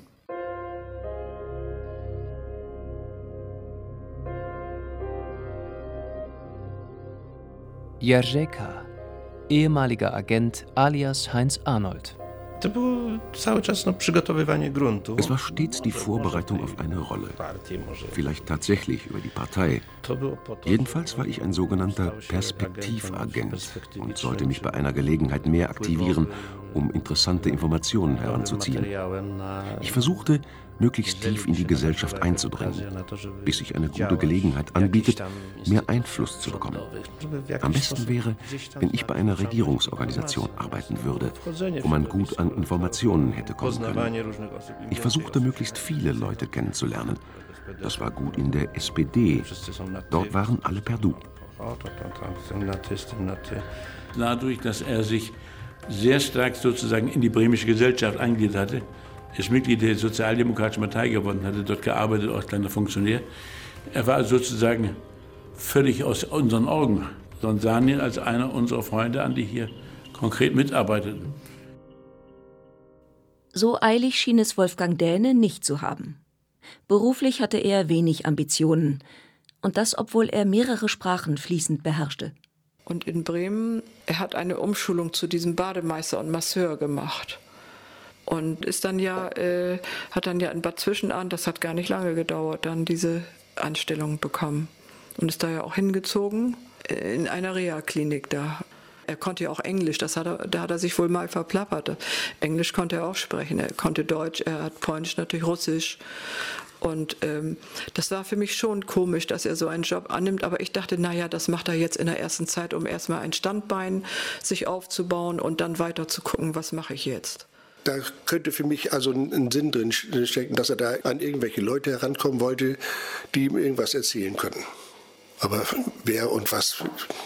Jerzy K., ehemaliger Agent alias Heinz Arnold. Es war stets die Vorbereitung auf eine Rolle. Vielleicht tatsächlich über die Partei. Jedenfalls war ich ein sogenannter Perspektivagent und sollte mich bei einer Gelegenheit mehr aktivieren, um interessante Informationen heranzuziehen. Ich versuchte, möglichst tief in die Gesellschaft einzudringen, bis sich eine gute Gelegenheit anbietet, mehr Einfluss zu bekommen. Am besten wäre, wenn ich bei einer Regierungsorganisation arbeiten würde, wo man gut an Informationen hätte kommen können. Ich versuchte, möglichst viele Leute kennenzulernen. Das war gut in der SPD. Dort waren alle per Du. Dadurch, dass er sich sehr stark sozusagen in die bremische Gesellschaft eingegliedert hatte, ist Mitglied der Sozialdemokratischen Partei geworden, hatte dort gearbeitet als kleiner Funktionär. Er war also sozusagen völlig aus unseren Augen, sondern sahen ihn als einer unserer Freunde an, die hier konkret mitarbeiteten. So eilig schien es Wolfgang Dähne nicht zu haben. Beruflich hatte er wenig Ambitionen. Und das, obwohl er mehrere Sprachen fließend beherrschte. Und in Bremen, er hat eine Umschulung zu diesem Bademeister und Masseur gemacht. Und ist dann hat dann in Bad Zwischenahn, das hat gar nicht lange gedauert, dann diese Anstellung bekommen. Und ist da ja auch hingezogen in einer Reha-Klinik da. Er konnte ja auch Englisch, da hat er sich wohl mal verplappert. Englisch konnte er auch sprechen, er konnte Deutsch, er hat Polnisch, natürlich Russisch. Und das war für mich schon komisch, dass er so einen Job annimmt. Aber ich dachte, naja, das macht er jetzt in der ersten Zeit, um erstmal ein Standbein sich aufzubauen und dann weiter zu gucken, was mache ich jetzt. Da könnte für mich also ein Sinn drin stecken, dass er da an irgendwelche Leute herankommen wollte, die ihm irgendwas erzählen können. Aber wer und was.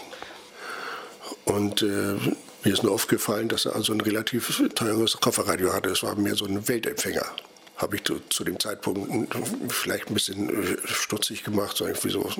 Und mir ist nur aufgefallen, dass er also ein relativ teures Kofferradio hatte. Es war mehr so ein Weltempfänger. Habe ich zu dem Zeitpunkt vielleicht ein bisschen stutzig gemacht, so irgendwie so.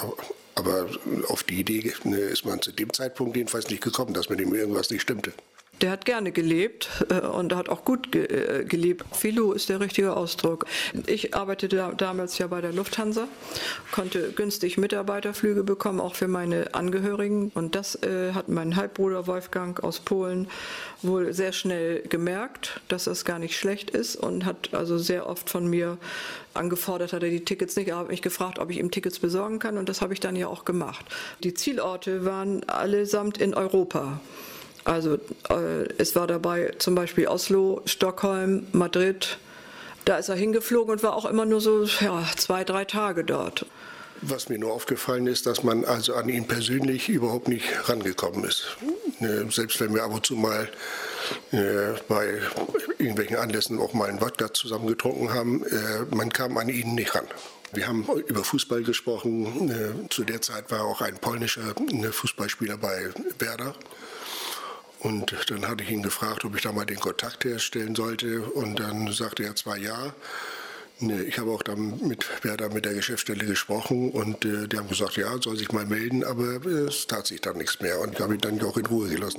Aber auf die Idee ist man zu dem Zeitpunkt jedenfalls nicht gekommen, dass mit ihm irgendwas nicht stimmte. Der hat gerne gelebt und hat auch gut gelebt. Filou ist der richtige Ausdruck. Ich arbeitete damals ja bei der Lufthansa, konnte günstig Mitarbeiterflüge bekommen, auch für meine Angehörigen. Und das hat mein Halbbruder Wolfgang aus Polen wohl sehr schnell gemerkt, dass das gar nicht schlecht ist und hat also sehr oft von mir angefordert, hat er die Tickets nicht, er hat mich gefragt, ob ich ihm Tickets besorgen kann und das habe ich dann ja auch gemacht. Die Zielorte waren allesamt in Europa. Also es war dabei zum Beispiel Oslo, Stockholm, Madrid. Da ist er hingeflogen und war auch immer nur so 2-3 Tage dort. Was mir nur aufgefallen ist, dass man also an ihn persönlich überhaupt nicht rangekommen ist. Selbst wenn wir ab und zu mal bei irgendwelchen Anlässen auch mal einen Wodka zusammen getrunken haben, man kam an ihn nicht ran. Wir haben über Fußball gesprochen. Zu der Zeit war auch ein polnischer Fußballspieler bei Werder. Und dann hatte ich ihn gefragt, ob ich da mal den Kontakt herstellen sollte. Und dann sagte er zwar ja. Ich habe auch dann mit Werder, mit der Geschäftsstelle gesprochen und die haben gesagt, ja, soll sich mal melden, aber es tat sich dann nichts mehr. Und ich habe ihn dann auch in Ruhe gelassen.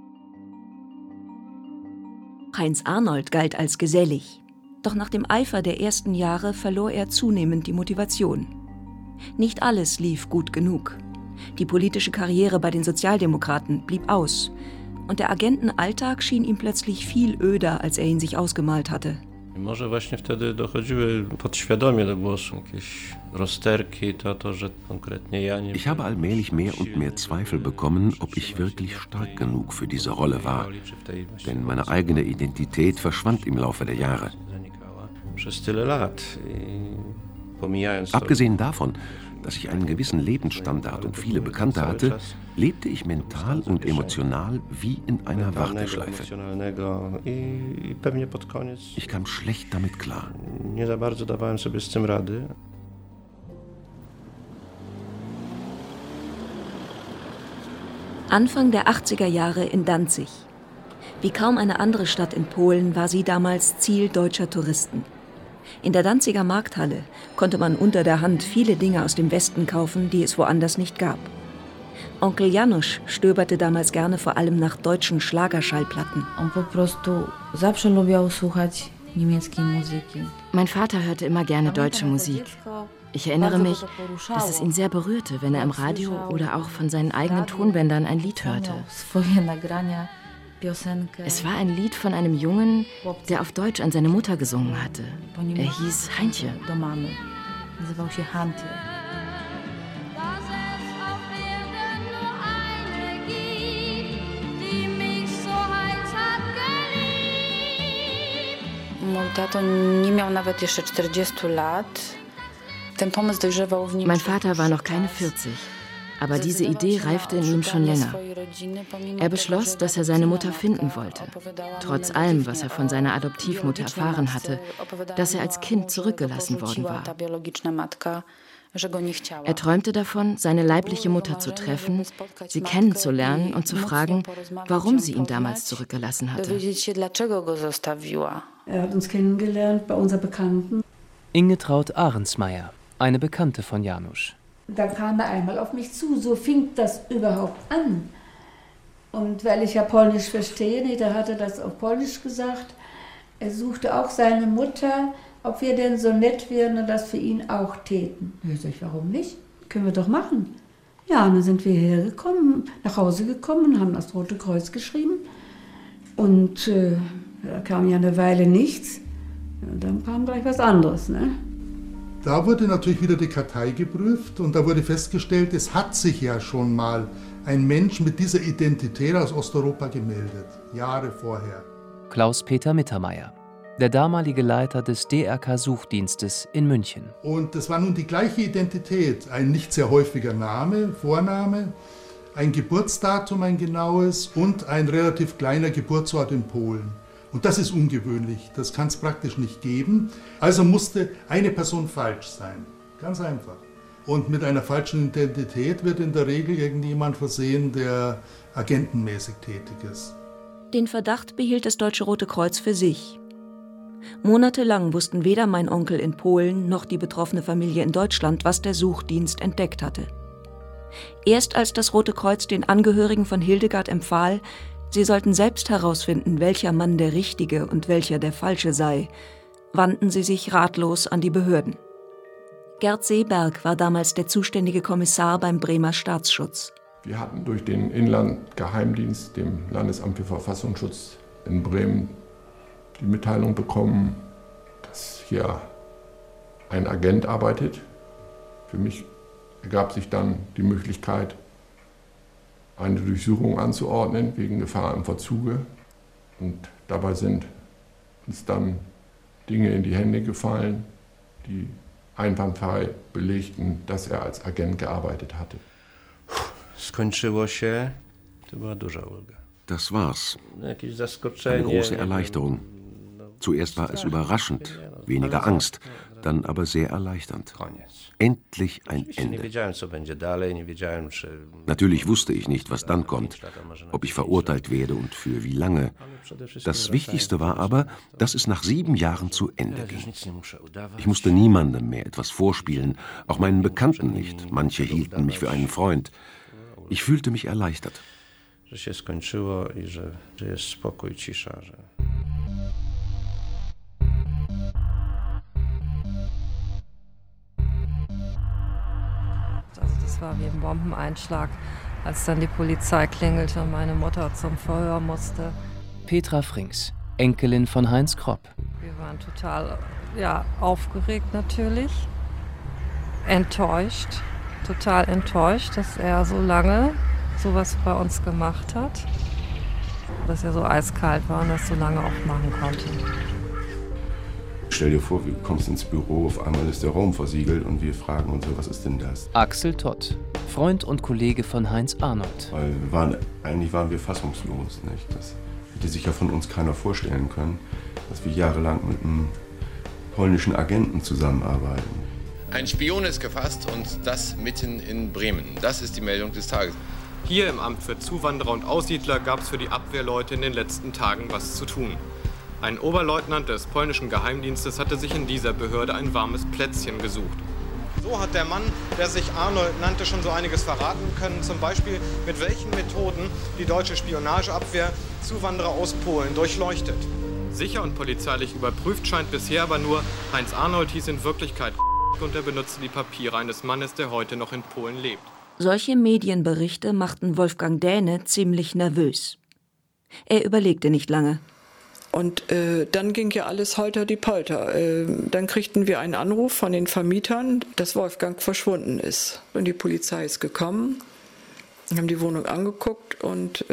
Heinz Arnold galt als gesellig. Doch nach dem Eifer der ersten Jahre verlor er zunehmend die Motivation. Nicht alles lief gut genug. Die politische Karriere bei den Sozialdemokraten blieb aus. Und der Agentenalltag schien ihm plötzlich viel öder, als er ihn sich ausgemalt hatte. Może właśnie wtedy dochodziły podświadomie do głosu jakieś rozterki, to, że konkretnie ja nie... Ich habe allmählich mehr und mehr Zweifel bekommen, ob ich wirklich stark genug für diese Rolle war. Denn meine eigene Identität verschwand im Laufe der Jahre. Abgesehen davon, dass ich einen gewissen Lebensstandard und viele Bekannte hatte, lebte ich mental und emotional wie in einer Warteschleife. Ich kam schlecht damit klar. Anfang der 80er Jahre in Danzig. Wie kaum eine andere Stadt in Polen war sie damals Ziel deutscher Touristen. In der Danziger Markthalle konnte man unter der Hand viele Dinge aus dem Westen kaufen, die es woanders nicht gab. Onkel Janusz stöberte damals gerne vor allem nach deutschen Schlagerschallplatten. Mein Vater hörte immer gerne deutsche Musik. Ich erinnere mich, dass es ihn sehr berührte, wenn er im Radio oder auch von seinen eigenen Tonbändern ein Lied hörte. Es war ein Lied von einem Jungen, der auf Deutsch an seine Mutter gesungen hatte. Er hieß Heintje. Mein Vater war noch keine 40. Aber diese Idee reifte in ihm schon länger. Er beschloss, dass er seine Mutter finden wollte. Trotz allem, was er von seiner Adoptivmutter erfahren hatte, dass er als Kind zurückgelassen worden war. Er träumte davon, seine leibliche Mutter zu treffen, sie kennenzulernen und zu fragen, warum sie ihn damals zurückgelassen hatte. Er hat uns kennengelernt bei unserer Bekannten. Ingetraud Ahrensmeier, eine Bekannte von Janusz. Da kam er einmal auf mich zu, so fing das überhaupt an. Und weil ich ja Polnisch verstehe, da hat er das auf Polnisch gesagt, er suchte auch seine Mutter, ob wir denn so nett wären und das für ihn auch täten. Ich sag, warum nicht? Können wir doch machen. Ja, und dann sind wir hergekommen, nach Hause gekommen und haben das Rote Kreuz geschrieben. Und da kam ja eine Weile nichts. Und dann kam gleich was anderes, ne? Da wurde natürlich wieder die Kartei geprüft und da wurde festgestellt, es hat sich ja schon mal ein Mensch mit dieser Identität aus Osteuropa gemeldet, Jahre vorher. Klaus-Peter Mittermeier, der damalige Leiter des DRK-Suchdienstes in München. Und das war nun die gleiche Identität, ein nicht sehr häufiger Name, Vorname, ein Geburtsdatum, ein genaues und ein relativ kleiner Geburtsort in Polen. Und das ist ungewöhnlich, das kann es praktisch nicht geben. Also musste eine Person falsch sein, ganz einfach. Und mit einer falschen Identität wird in der Regel irgendjemand versehen, der agentenmäßig tätig ist. Den Verdacht behielt das Deutsche Rote Kreuz für sich. Monatelang wussten weder mein Onkel in Polen noch die betroffene Familie in Deutschland, was der Suchdienst entdeckt hatte. Erst als das Rote Kreuz den Angehörigen von Hildegard empfahl, Sie sollten selbst herausfinden, welcher Mann der Richtige und welcher der Falsche sei, wandten sie sich ratlos an die Behörden. Gerd Seeberg war damals der zuständige Kommissar beim Bremer Staatsschutz. Wir hatten durch den Inlandgeheimdienst, dem Landesamt für Verfassungsschutz in Bremen, die Mitteilung bekommen, dass hier ein Agent arbeitet. Für mich ergab sich dann die Möglichkeit, eine Durchsuchung anzuordnen wegen Gefahr im Verzuge. Und dabei sind uns dann Dinge in die Hände gefallen, die einwandfrei belegten, dass er als Agent gearbeitet hatte. Das war's. Eine große Erleichterung. Zuerst war es überraschend, weniger Angst, dann aber sehr erleichternd. Endlich ein Ende. Natürlich wusste ich nicht, was dann kommt, ob ich verurteilt werde und für wie lange. Das Wichtigste war aber, dass es nach 7 Jahren zu Ende ging. Ich musste niemandem mehr etwas vorspielen, auch meinen Bekannten nicht. Manche hielten mich für einen Freund. Ich fühlte mich erleichtert. Das war wie ein Bombeneinschlag, als dann die Polizei klingelte und meine Mutter zum Verhör musste. Petra Frings, Enkelin von Heinz Kropp. Wir waren total aufgeregt natürlich, enttäuscht, total enttäuscht, dass er so lange sowas bei uns gemacht hat, dass er so eiskalt war und das so lange auch machen konnte. Stell dir vor, du kommst ins Büro, auf einmal ist der Raum versiegelt und wir fragen uns, was ist denn das? Axel Todt, Freund und Kollege von Heinz Arnold. Weil eigentlich waren wir fassungslos. Nicht? Das hätte sich ja von uns keiner vorstellen können, dass wir jahrelang mit einem polnischen Agenten zusammenarbeiten. Ein Spion ist gefasst und das mitten in Bremen. Das ist die Meldung des Tages. Hier im Amt für Zuwanderer und Aussiedler gab es für die Abwehrleute in den letzten Tagen was zu tun. Ein Oberleutnant des polnischen Geheimdienstes hatte sich in dieser Behörde ein warmes Plätzchen gesucht. So hat der Mann, der sich Arnold nannte, schon so einiges verraten können. Zum Beispiel, mit welchen Methoden die deutsche Spionageabwehr Zuwanderer aus Polen durchleuchtet. Sicher und polizeilich überprüft scheint bisher aber nur, Heinz Arnold hieß in Wirklichkeit und er benutzte die Papiere eines Mannes, der heute noch in Polen lebt. Solche Medienberichte machten Wolfgang Dähne ziemlich nervös. Er überlegte nicht lange. Und dann ging ja alles holter die Polter. Dann kriegten wir einen Anruf von den Vermietern, dass Wolfgang verschwunden ist. Und die Polizei ist gekommen, haben die Wohnung angeguckt und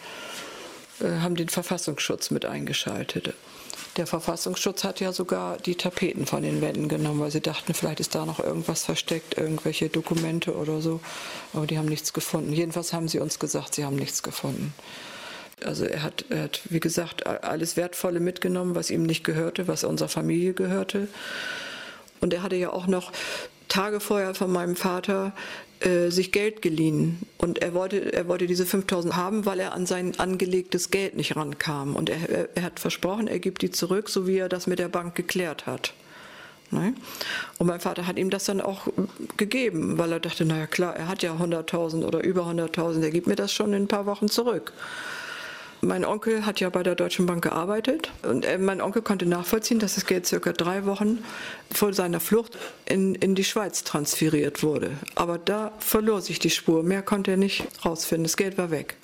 haben den Verfassungsschutz mit eingeschaltet. Der Verfassungsschutz hat ja sogar die Tapeten von den Wänden genommen, weil sie dachten, vielleicht ist da noch irgendwas versteckt, irgendwelche Dokumente oder so. Aber die haben nichts gefunden. Jedenfalls haben sie uns gesagt, sie haben nichts gefunden. Also er hat, wie gesagt, alles Wertvolle mitgenommen, was ihm nicht gehörte, was unserer Familie gehörte. Und er hatte ja auch noch Tage vorher von meinem Vater sich Geld geliehen. Und er wollte diese 5.000 haben, weil er an sein angelegtes Geld nicht rankam. Und er hat versprochen, er gibt die zurück, so wie er das mit der Bank geklärt hat. Ne? Und mein Vater hat ihm das dann auch gegeben, weil er dachte, naja klar, er hat ja 100.000 oder über 100.000, er gibt mir das schon in ein paar Wochen zurück. Mein Onkel hat ja bei der Deutschen Bank gearbeitet und mein Onkel konnte nachvollziehen, dass das Geld circa 3 Wochen vor seiner Flucht in die Schweiz transferiert wurde. Aber da verlor sich die Spur, mehr konnte er nicht rausfinden, das Geld war weg.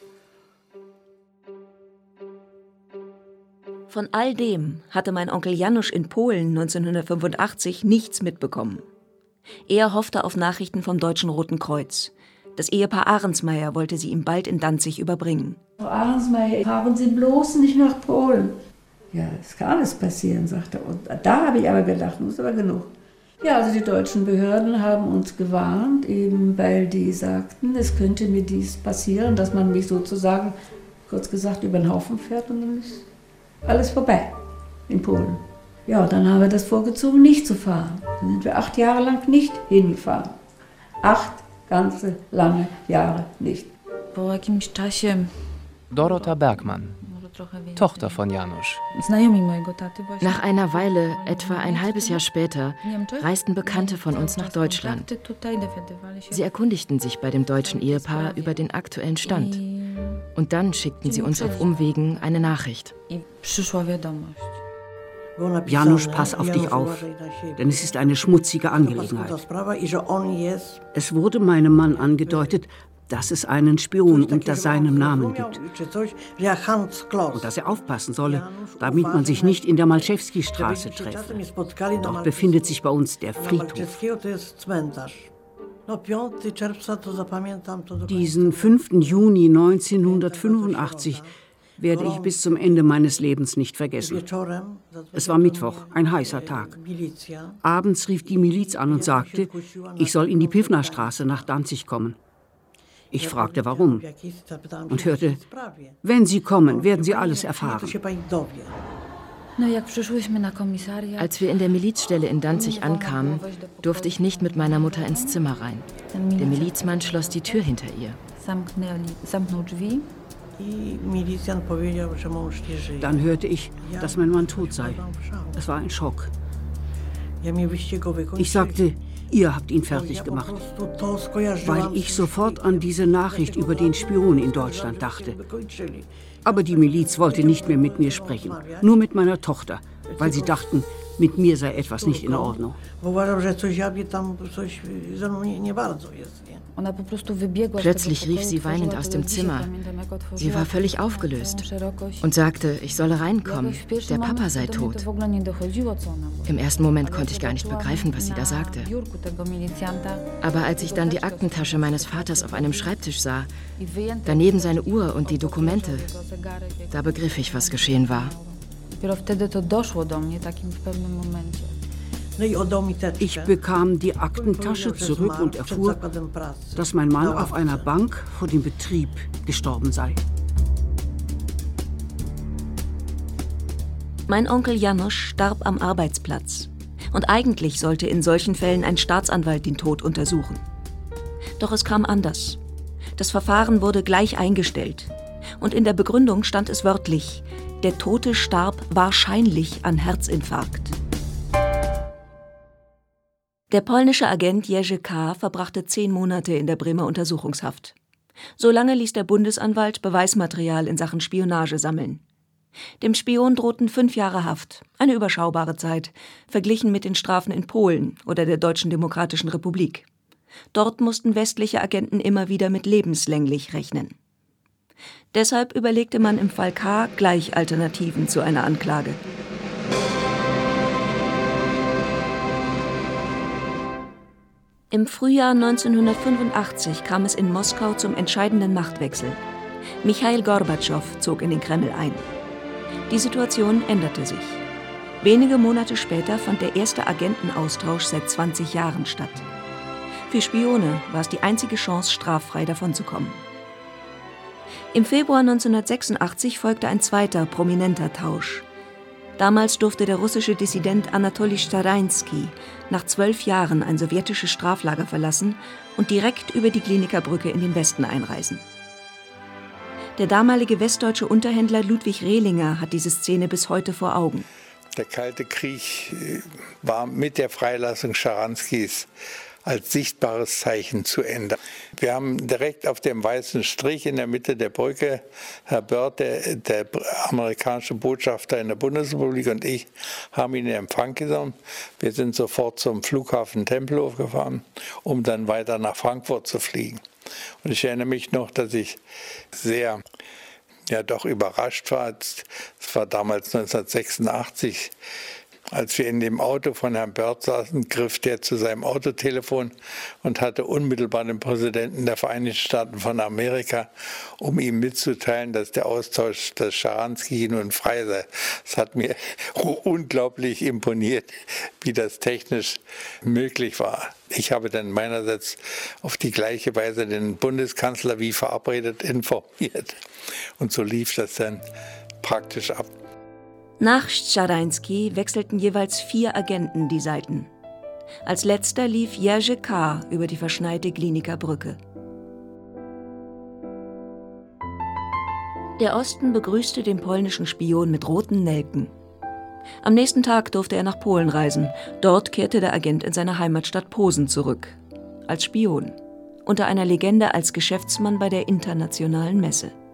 Von all dem hatte mein Onkel Janusz in Polen 1985 nichts mitbekommen. Er hoffte auf Nachrichten vom Deutschen Roten Kreuz. Das Ehepaar Ahrensmeier wollte sie ihm bald in Danzig überbringen. Frau Ahrensmeier, fahren Sie bloß nicht nach Polen. Ja, es kann alles passieren, sagte er. Und da habe ich aber gedacht, das ist aber genug. Ja, also die deutschen Behörden haben uns gewarnt, eben weil die sagten, es könnte mir dies passieren, dass man mich sozusagen, kurz gesagt, über den Haufen fährt und dann ist alles vorbei in Polen. Ja, und dann haben wir das vorgezogen, nicht zu fahren. Dann sind wir 8 Jahre lang nicht hingefahren. 8 ganze lange Jahre nicht. Dorota Bergmann, Tochter von Janusz. Nach einer Weile, etwa ein halbes Jahr später, reisten Bekannte von uns nach Deutschland. Sie erkundigten sich bei dem deutschen Ehepaar über den aktuellen Stand. Und dann schickten sie uns auf Umwegen eine Nachricht. Janusz, pass auf dich auf, denn es ist eine schmutzige Angelegenheit. Es wurde meinem Mann angedeutet, dass es einen Spion unter seinem Namen gibt. Und dass er aufpassen solle, damit man sich nicht in der Malczewski-Straße treffe. Dort befindet sich bei uns der Friedhof. Diesen 5. Juni 1985 werde ich bis zum Ende meines Lebens nicht vergessen. Es war Mittwoch, ein heißer Tag. Abends rief die Miliz an und sagte, ich soll in die Piwna-Straße nach Danzig kommen. Ich fragte, warum, und hörte, wenn Sie kommen, werden Sie alles erfahren. Als wir in der Milizstelle in Danzig ankamen, durfte ich nicht mit meiner Mutter ins Zimmer rein. Der Milizmann schloss die Tür hinter ihr. Dann hörte ich, dass mein Mann tot sei. Es war ein Schock. Ich sagte, ihr habt ihn fertig gemacht, weil ich sofort an diese Nachricht über den Spion in Deutschland dachte. Aber die Miliz wollte nicht mehr mit mir sprechen, nur mit meiner Tochter, weil sie dachten, mit mir sei etwas nicht in Ordnung. Plötzlich rief sie weinend aus dem Zimmer. Sie war völlig aufgelöst und sagte, ich solle reinkommen, der Papa sei tot. Im ersten Moment konnte ich gar nicht begreifen, was sie da sagte. Aber als ich dann die Aktentasche meines Vaters auf einem Schreibtisch sah, daneben seine Uhr und die Dokumente, da begriff ich, was geschehen war. Ich bekam die Aktentasche zurück und erfuhr, dass mein Mann auf einer Bank vor dem Betrieb gestorben sei. Mein Onkel Janusz starb am Arbeitsplatz. Und eigentlich sollte in solchen Fällen ein Staatsanwalt den Tod untersuchen. Doch es kam anders. Das Verfahren wurde gleich eingestellt. Und in der Begründung stand es wörtlich: Der Tote starb wahrscheinlich an Herzinfarkt. Der polnische Agent Jerzy K. verbrachte 10 Monate in der Bremer Untersuchungshaft. So lange ließ der Bundesanwalt Beweismaterial in Sachen Spionage sammeln. Dem Spion drohten 5 Jahre Haft, eine überschaubare Zeit, verglichen mit den Strafen in Polen oder der Deutschen Demokratischen Republik. Dort mussten westliche Agenten immer wieder mit lebenslänglich rechnen. Deshalb überlegte man im Fall K. gleich Alternativen zu einer Anklage. Im Frühjahr 1985 kam es in Moskau zum entscheidenden Machtwechsel. Michail Gorbatschow zog in den Kreml ein. Die Situation änderte sich. Wenige Monate später fand der erste Agentenaustausch seit 20 Jahren statt. Für Spione war es die einzige Chance, straffrei davonzukommen. Im Februar 1986 folgte ein zweiter prominenter Tausch. Damals durfte der russische Dissident Anatoli Starański nach 12 Jahren ein sowjetisches Straflager verlassen und direkt über die Gliniker Brücke in den Westen einreisen. Der damalige westdeutsche Unterhändler Ludwig Rehlinger hat diese Szene bis heute vor Augen. Der Kalte Krieg war mit der Freilassung Scharańskis als sichtbares Zeichen zu Ende. Wir haben direkt auf dem weißen Strich in der Mitte der Brücke Herr Börth, der amerikanische Botschafter in der Bundesrepublik, und ich haben ihn in Empfang genommen. Wir sind sofort zum Flughafen Tempelhof gefahren, um dann weiter nach Frankfurt zu fliegen. Und ich erinnere mich noch, dass ich sehr doch überrascht war. Es war damals 1986, als wir in dem Auto von Herrn Börth saßen, griff der zu seinem Autotelefon und hatte unmittelbar den Präsidenten der Vereinigten Staaten von Amerika, um ihm mitzuteilen, dass der Austausch des Scharański nun frei sei. Es hat mir unglaublich imponiert, wie das technisch möglich war. Ich habe dann meinerseits auf die gleiche Weise den Bundeskanzler wie verabredet informiert. Und so lief das dann praktisch ab. Nach Scharański wechselten jeweils 4 Agenten die Seiten. Als letzter lief Jerzy K. über die verschneite Gliniker Brücke. Der Osten begrüßte den polnischen Spion mit roten Nelken. Am nächsten Tag durfte er nach Polen reisen. Dort kehrte der Agent in seine Heimatstadt Posen zurück. Als Spion. Unter einer Legende als Geschäftsmann bei der Internationalen Messe.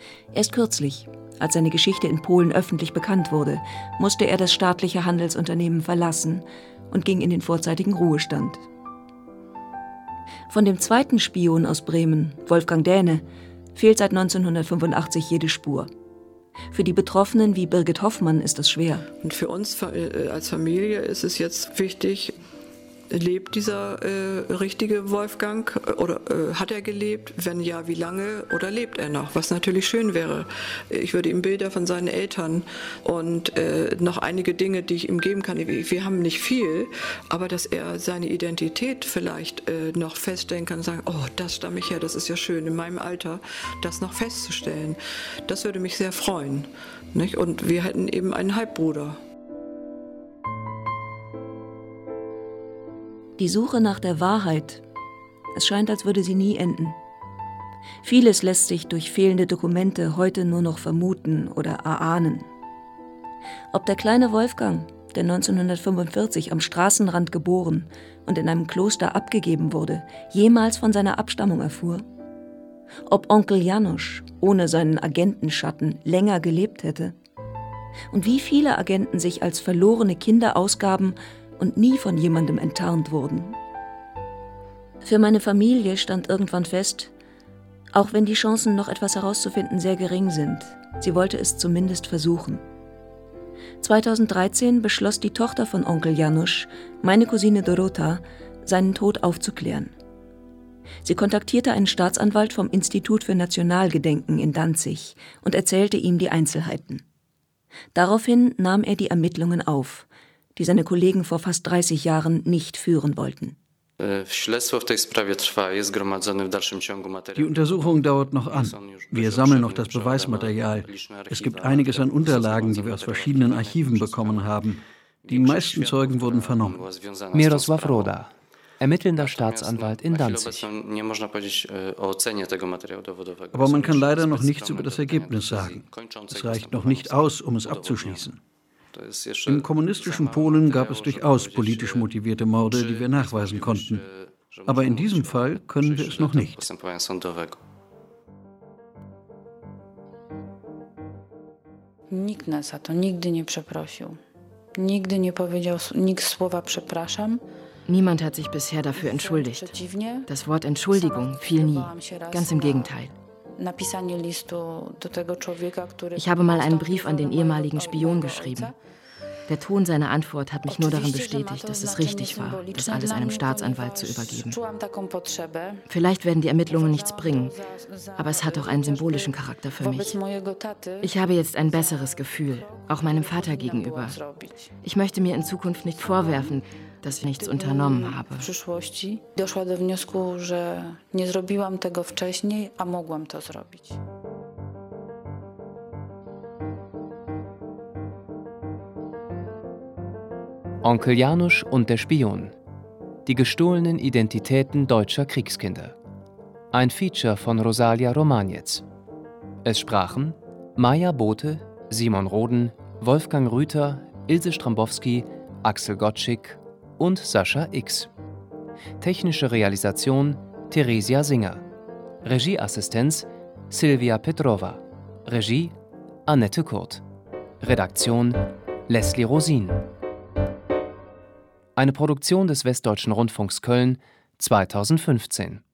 Erst kürzlich, als seine Geschichte in Polen öffentlich bekannt wurde, musste er das staatliche Handelsunternehmen verlassen und ging in den vorzeitigen Ruhestand. Von dem zweiten Spion aus Bremen, Wolfgang Dähne, fehlt seit 1985 jede Spur. Für die Betroffenen wie Birgit Hoffmann ist das schwer. Und für uns als Familie ist es jetzt wichtig, lebt dieser richtige Wolfgang oder hat er gelebt? Wenn ja, wie lange oder lebt er noch? Was natürlich schön wäre. Ich würde ihm Bilder von seinen Eltern und noch einige Dinge, die ich ihm geben kann. Wir haben nicht viel, aber dass er seine Identität vielleicht noch feststellen kann und sagen, oh, das stamme ich her, das ist ja schön, in meinem Alter das noch festzustellen. Das würde mich sehr freuen. Nicht? Und wir hätten eben einen Halbbruder. Die Suche nach der Wahrheit, es scheint, als würde sie nie enden. Vieles lässt sich durch fehlende Dokumente heute nur noch vermuten oder erahnen. Ob der kleine Wolfgang, der 1945 am Straßenrand geboren und in einem Kloster abgegeben wurde, jemals von seiner Abstammung erfuhr? Ob Onkel Janusz ohne seinen Agentenschatten länger gelebt hätte? Und wie viele Agenten sich als verlorene Kinder ausgaben und nie von jemandem enttarnt wurden. Für meine Familie stand irgendwann fest, auch wenn die Chancen, noch etwas herauszufinden, sehr gering sind, sie wollte es zumindest versuchen. 2013 beschloss die Tochter von Onkel Janusz, meine Cousine Dorota, seinen Tod aufzuklären. Sie kontaktierte einen Staatsanwalt vom Institut für Nationalgedenken in Danzig und erzählte ihm die Einzelheiten. Daraufhin nahm er die Ermittlungen auf, die seine Kollegen vor fast 30 Jahren nicht führen wollten. Die Untersuchung dauert noch an. Wir sammeln noch das Beweismaterial. Es gibt einiges an Unterlagen, die wir aus verschiedenen Archiven bekommen haben. Die meisten Zeugen wurden vernommen. Mirosław Roda, ermittelnder Staatsanwalt in Danzig. Aber man kann leider noch nichts über das Ergebnis sagen. Es reicht noch nicht aus, um es abzuschließen. Im kommunistischen Polen gab es durchaus politisch motivierte Morde, die wir nachweisen konnten. Aber in diesem Fall können wir es noch nicht. Nikt nas za to nigdy nie przeprosił. Nigdy nie powiedział nikt słowa przepraszam. Niemand hat sich bisher dafür entschuldigt. Das Wort Entschuldigung fiel nie. Ganz im Gegenteil. Ich habe mal einen Brief an den ehemaligen Spion geschrieben. Der Ton seiner Antwort hat mich nur darin bestätigt, dass es richtig war, das alles einem Staatsanwalt zu übergeben. Vielleicht werden die Ermittlungen nichts bringen, aber es hat auch einen symbolischen Charakter für mich. Ich habe jetzt ein besseres Gefühl, auch meinem Vater gegenüber. Ich möchte mir in Zukunft nicht vorwerfen, dass ich nichts unternommen habe. Doszła do wniosku, że nie zrobiłam tego wcześniej, a mogłam to zrobić. Onkel Janusz und der Spion. Die gestohlenen Identitäten deutscher Kriegskinder. Ein Feature von Rosalia Romaniec. Es sprachen Maja Bothe, Simon Roden, Wolfgang Rüther, Ilse Strambowski, Axel Gottschick und Sascha X. Technische Realisation Theresia Singer. Regieassistenz Silvia Petrova. Regie Annette Kurt. Redaktion Leslie Rosin. Eine Produktion des Westdeutschen Rundfunks Köln 2015.